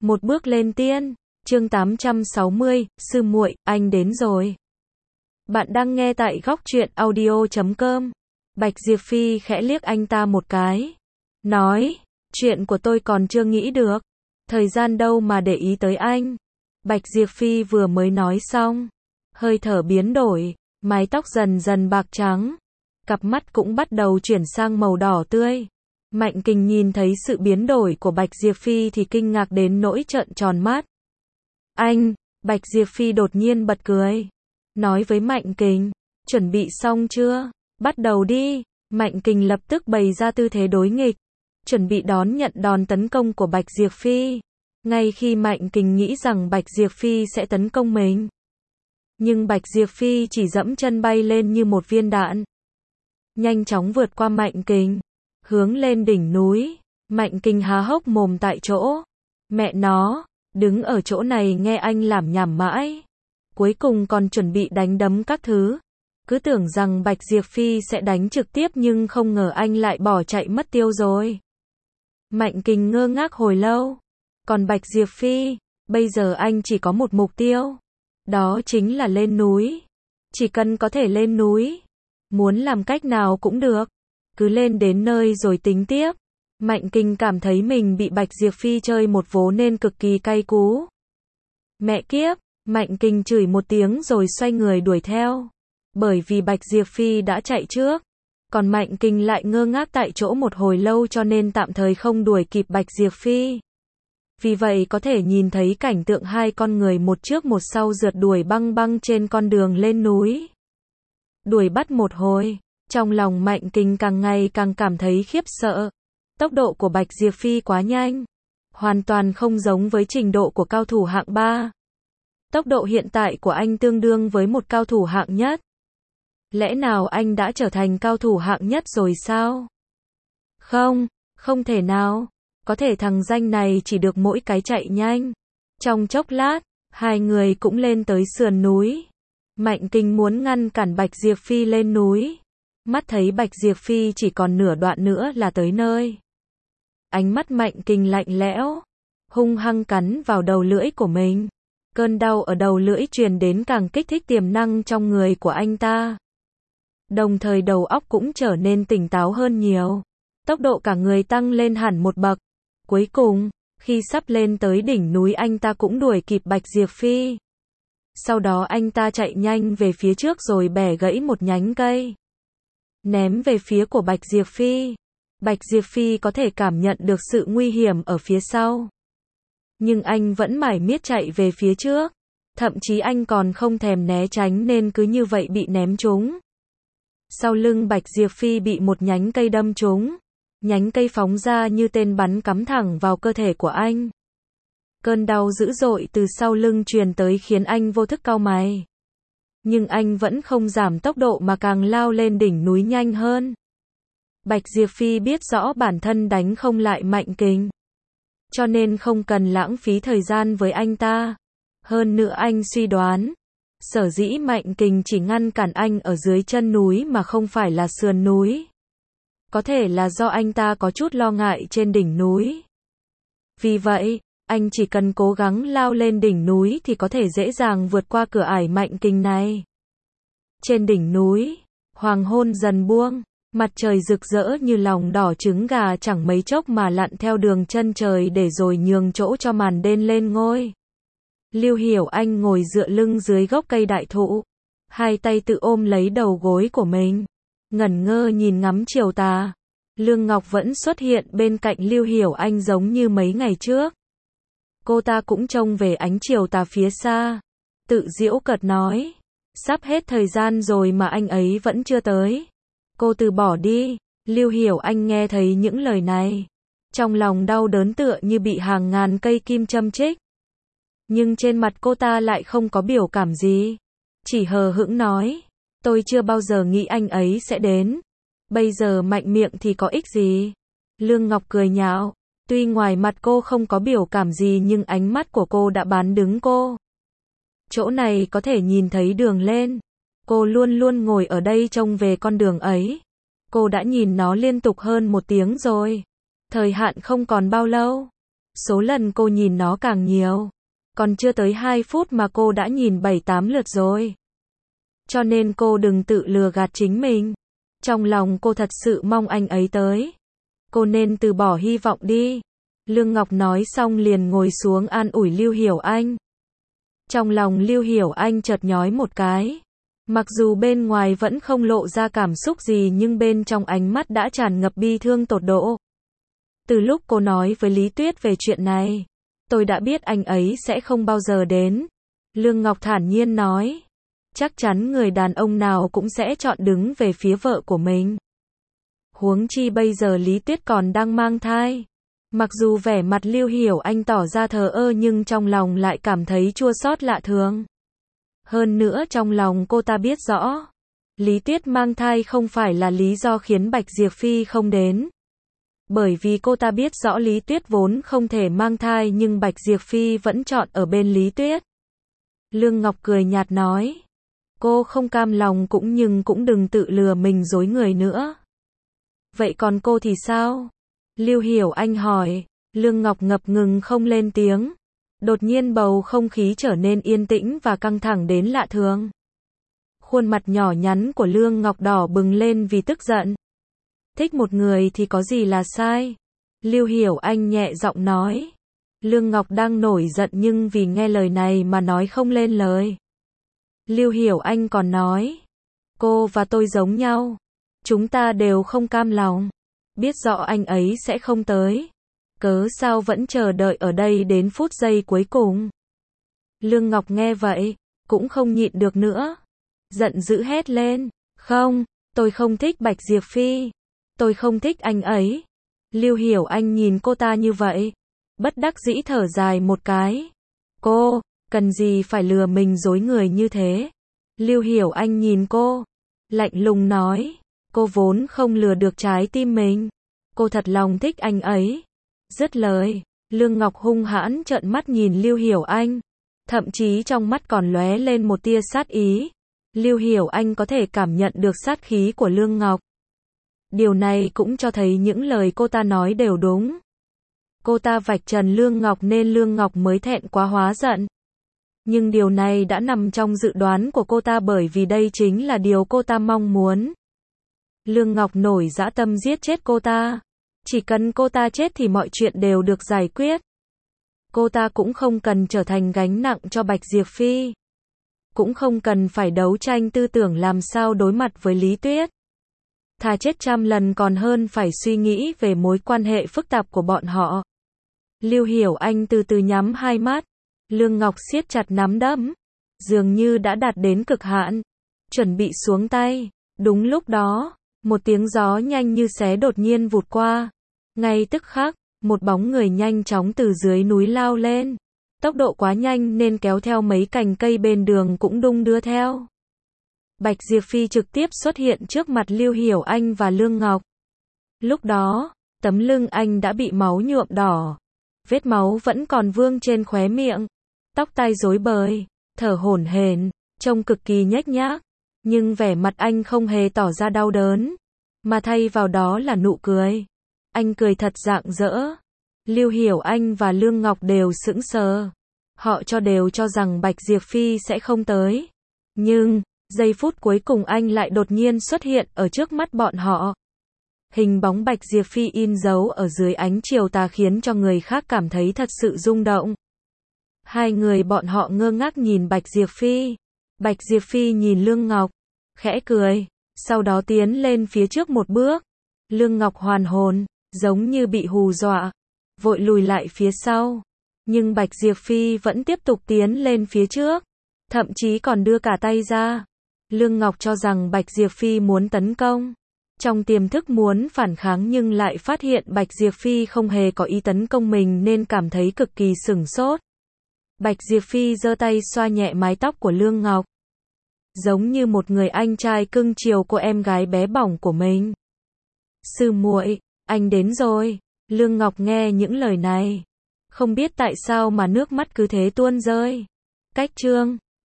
Một bước lên tiên. Chương 860, sư muội, anh đến rồi. Bạn đang nghe tại góc truyện audio.com. Bạch Diệp Phi khẽ liếc anh ta một cái. Nói, chuyện của tôi còn chưa nghĩ được. Thời gian đâu mà để ý tới anh. Bạch Diệp Phi vừa mới nói xong. Hơi thở biến đổi, mái tóc dần dần bạc trắng. Cặp mắt cũng bắt đầu chuyển sang màu đỏ tươi. Mạnh Kình nhìn thấy sự biến đổi của Bạch Diệp Phi thì kinh ngạc đến nỗi trợn tròn mắt. Anh, Bạch Diệp Phi đột nhiên bật cười. Nói với Mạnh Kình, chuẩn bị xong chưa? Bắt đầu đi. Mạnh Kình lập tức bày ra tư thế đối nghịch. Chuẩn bị đón nhận đòn tấn công của Bạch Diệp Phi. Ngay khi Mạnh Kình nghĩ rằng Bạch Diệp Phi sẽ tấn công mình. Nhưng Bạch Diệp Phi chỉ dẫm chân bay lên như một viên đạn. Nhanh chóng vượt qua Mạnh Kình. Hướng lên đỉnh núi. Mạnh Kình há hốc mồm tại chỗ. Mẹ nó, đứng ở chỗ này nghe anh lảm nhảm mãi. Cuối cùng còn chuẩn bị đánh đấm các thứ. Cứ tưởng rằng Bạch Diệp Phi sẽ đánh trực tiếp nhưng không ngờ anh lại bỏ chạy mất tiêu rồi. Mạnh Kình ngơ ngác hồi lâu. Còn Bạch Diệp Phi, bây giờ anh chỉ có một mục tiêu. Đó chính là lên núi. Chỉ cần có thể lên núi. Muốn làm cách nào cũng được. Cứ lên đến nơi rồi tính tiếp. Mạnh Kình cảm thấy mình bị Bạch Diệp Phi chơi một vố nên cực kỳ cay cú. Mẹ kiếp, Mạnh Kình chửi một tiếng rồi xoay người đuổi theo. Bởi vì Bạch Diệp Phi đã chạy trước. Còn Mạnh Kình lại ngơ ngác tại chỗ một hồi lâu cho nên tạm thời không đuổi kịp Bạch Diệp Phi. Vì vậy có thể nhìn thấy cảnh tượng hai con người một trước một sau rượt đuổi băng băng trên con đường lên núi. Đuổi bắt một hồi. Trong lòng Mạnh Kình càng ngày càng cảm thấy khiếp sợ. Tốc độ của Bạch Diệp Phi quá nhanh. Hoàn toàn không giống với trình độ của cao thủ hạng 3. Tốc độ hiện tại của anh tương đương với một cao thủ hạng nhất. Lẽ nào anh đã trở thành cao thủ hạng nhất rồi sao? Không, không thể nào. Có thể thằng danh này chỉ được mỗi cái chạy nhanh. Trong chốc lát, hai người cũng lên tới sườn núi. Mạnh Kình muốn ngăn cản Bạch Diệp Phi lên núi. Mắt thấy Bạch Diệp Phi chỉ còn nửa đoạn nữa là tới nơi. Ánh mắt Mạnh Kình lạnh lẽo, hung hăng cắn vào đầu lưỡi của mình. Cơn đau ở đầu lưỡi truyền đến càng kích thích tiềm năng trong người của anh ta. Đồng thời đầu óc cũng trở nên tỉnh táo hơn nhiều. Tốc độ cả người tăng lên hẳn một bậc. Cuối cùng, khi sắp lên tới đỉnh núi anh ta cũng đuổi kịp Bạch Diệp Phi. Sau đó anh ta chạy nhanh về phía trước rồi bẻ gãy một nhánh cây. Ném về phía của Bạch Diệp Phi. Bạch Diệp Phi có thể cảm nhận được sự nguy hiểm ở phía sau. Nhưng anh vẫn mải miết chạy về phía trước. Thậm chí anh còn không thèm né tránh nên cứ như vậy bị ném trúng. Sau lưng Bạch Diệp Phi bị một nhánh cây đâm trúng. Nhánh cây phóng ra như tên bắn cắm thẳng vào cơ thể của anh. Cơn đau dữ dội từ sau lưng truyền tới khiến anh vô thức cau mày. Nhưng anh vẫn không giảm tốc độ mà càng lao lên đỉnh núi nhanh hơn. Bạch Diệp Phi biết rõ bản thân đánh không lại Mạnh Kình. Cho nên không cần lãng phí thời gian với anh ta. Hơn nữa anh suy đoán. Sở dĩ Mạnh Kình chỉ ngăn cản anh ở dưới chân núi mà không phải là sườn núi. Có thể là do anh ta có chút lo ngại trên đỉnh núi. Vì vậy, anh chỉ cần cố gắng lao lên đỉnh núi thì có thể dễ dàng vượt qua cửa ải Mạnh Kình này. Trên đỉnh núi, hoàng hôn dần buông, mặt trời rực rỡ như lòng đỏ trứng gà chẳng mấy chốc mà lặn theo đường chân trời để rồi nhường chỗ cho màn đêm lên ngôi. Lưu Hiểu Anh ngồi dựa lưng dưới gốc cây đại thụ, hai tay tự ôm lấy đầu gối của mình, ngẩn ngơ nhìn ngắm chiều tà. Lương Ngọc vẫn xuất hiện bên cạnh Lưu Hiểu Anh giống như mấy ngày trước. Cô ta cũng trông về ánh chiều tà phía xa, tự giễu cợt nói, sắp hết thời gian rồi mà anh ấy vẫn chưa tới. Cô từ bỏ đi. Lưu Hiểu Anh nghe thấy những lời này, trong lòng đau đớn tựa như bị hàng ngàn cây kim châm chích. Nhưng trên mặt cô ta lại không có biểu cảm gì, chỉ hờ hững nói, tôi chưa bao giờ nghĩ anh ấy sẽ đến. Bây giờ mạnh miệng thì có ích gì? Lương Ngọc cười nhạo. Tuy ngoài mặt cô không có biểu cảm gì nhưng ánh mắt của cô đã bán đứng cô. Chỗ này có thể nhìn thấy đường lên. Cô luôn luôn ngồi ở đây trông về con đường ấy. Cô đã nhìn nó liên tục hơn 1 tiếng rồi. Thời hạn không còn bao lâu. Số lần cô nhìn nó càng nhiều. Còn chưa tới 2 phút mà cô đã nhìn 7-8 lượt rồi. Cho nên cô đừng tự lừa gạt chính mình. Trong lòng cô thật sự mong anh ấy tới. Cô nên từ bỏ hy vọng đi. Lương Ngọc nói xong liền ngồi xuống an ủi Lưu Hiểu Anh. Trong lòng Lưu Hiểu Anh chợt nhói một cái. Mặc dù bên ngoài vẫn không lộ ra cảm xúc gì nhưng bên trong ánh mắt đã tràn ngập bi thương tột độ. Từ lúc cô nói với Lý Tuyết về chuyện này, tôi đã biết anh ấy sẽ không bao giờ đến. Lương Ngọc thản nhiên nói. Chắc chắn người đàn ông nào cũng sẽ chọn đứng về phía vợ của mình. Huống chi bây giờ Lý Tuyết còn đang mang thai. Mặc dù vẻ mặt Lưu Hiểu Anh tỏ ra thờ ơ nhưng trong lòng lại cảm thấy chua xót lạ thường. Hơn nữa trong lòng cô ta biết rõ, Lý Tuyết mang thai không phải là lý do khiến Bạch Diệp Phi không đến. Bởi vì cô ta biết rõ Lý Tuyết vốn không thể mang thai nhưng Bạch Diệp Phi vẫn chọn ở bên Lý Tuyết. Lương Ngọc cười nhạt nói. Cô không cam lòng nhưng cũng đừng tự lừa mình dối người nữa. Vậy còn cô thì sao? Lưu Hiểu Anh hỏi. Lương Ngọc ngập ngừng không lên tiếng. Đột nhiên bầu không khí trở nên yên tĩnh và căng thẳng đến lạ thường. Khuôn mặt nhỏ nhắn của Lương Ngọc đỏ bừng lên vì tức giận. Thích một người thì có gì là sai? Lưu Hiểu Anh nhẹ giọng nói. Lương Ngọc đang nổi giận nhưng vì nghe lời này mà nói không lên lời. Lưu Hiểu Anh còn nói. Cô và tôi giống nhau. Chúng ta đều không cam lòng. Biết rõ anh ấy sẽ không tới. Cớ sao vẫn chờ đợi ở đây đến phút giây cuối cùng. Lương Ngọc nghe vậy, cũng không nhịn được nữa. Giận dữ hét lên. Không, tôi không thích Bạch Diệp Phi. Tôi không thích anh ấy. Lưu Hiểu Anh nhìn cô ta như vậy. Bất đắc dĩ thở dài một cái. Cô, cần gì phải lừa mình dối người như thế? Lưu Hiểu Anh nhìn cô. Lạnh lùng nói. Cô vốn không lừa được trái tim mình. Cô thật lòng thích anh ấy. Dứt lời, Lương Ngọc hung hãn trợn mắt nhìn Lưu Hiểu Anh. Thậm chí trong mắt còn lóe lên một tia sát ý. Lưu Hiểu Anh có thể cảm nhận được sát khí của Lương Ngọc. Điều này cũng cho thấy những lời cô ta nói đều đúng. Cô ta vạch trần Lương Ngọc nên Lương Ngọc mới thẹn quá hóa giận. Nhưng điều này đã nằm trong dự đoán của cô ta bởi vì đây chính là điều cô ta mong muốn. Lương Ngọc nổi dã tâm giết chết cô ta. Chỉ cần cô ta chết thì mọi chuyện đều được giải quyết. Cô ta cũng không cần trở thành gánh nặng cho Bạch Diệp Phi. Cũng không cần phải đấu tranh tư tưởng làm sao đối mặt với Lý Tuyết. Thà chết 100 lần còn hơn phải suy nghĩ về mối quan hệ phức tạp của bọn họ. Lưu Hiểu Anh từ từ nhắm hai mắt. Lương Ngọc siết chặt nắm đấm. Dường như đã đạt đến cực hạn. Chuẩn bị xuống tay. Đúng lúc đó, một tiếng gió nhanh như xé đột nhiên vụt qua. Ngay tức khắc, một bóng người nhanh chóng từ dưới núi lao lên. Tốc độ quá nhanh nên kéo theo mấy cành cây bên đường cũng đung đưa theo. Bạch Diệp Phi trực tiếp xuất hiện trước mặt Lưu Hiểu Anh và Lương Ngọc. Lúc đó, tấm lưng anh đã bị máu nhuộm đỏ. Vết máu vẫn còn vương trên khóe miệng. Tóc tai rối bời, thở hổn hển, trông cực kỳ nhếch nhác. Nhưng vẻ mặt anh không hề tỏ ra đau đớn. Mà thay vào đó là nụ cười. Anh cười thật rạng rỡ. Lưu Hiểu Anh và Lương Ngọc đều sững sờ. Họ đều cho rằng Bạch Diệp Phi sẽ không tới. Nhưng, giây phút cuối cùng anh lại đột nhiên xuất hiện ở trước mắt bọn họ. Hình bóng Bạch Diệp Phi in dấu ở dưới ánh chiều tà khiến cho người khác cảm thấy thật sự rung động. Hai người bọn họ ngơ ngác nhìn Bạch Diệp Phi. Bạch Diệp Phi nhìn Lương Ngọc, khẽ cười, sau đó tiến lên phía trước một bước. Lương Ngọc hoàn hồn, giống như bị hù dọa, vội lùi lại phía sau. Nhưng Bạch Diệp Phi vẫn tiếp tục tiến lên phía trước, thậm chí còn đưa cả tay ra. Lương Ngọc cho rằng Bạch Diệp Phi muốn tấn công. Trong tiềm thức muốn phản kháng nhưng lại phát hiện Bạch Diệp Phi không hề có ý tấn công mình nên cảm thấy cực kỳ sửng sốt. Bạch Diệp Phi giơ tay xoa nhẹ mái tóc của Lương Ngọc. Giống như một người anh trai cưng chiều cô em gái bé bỏng của mình. Sư muội, anh đến rồi. Lương Ngọc nghe những lời này. Không biết tại sao mà nước mắt cứ thế tuôn rơi. Cách chương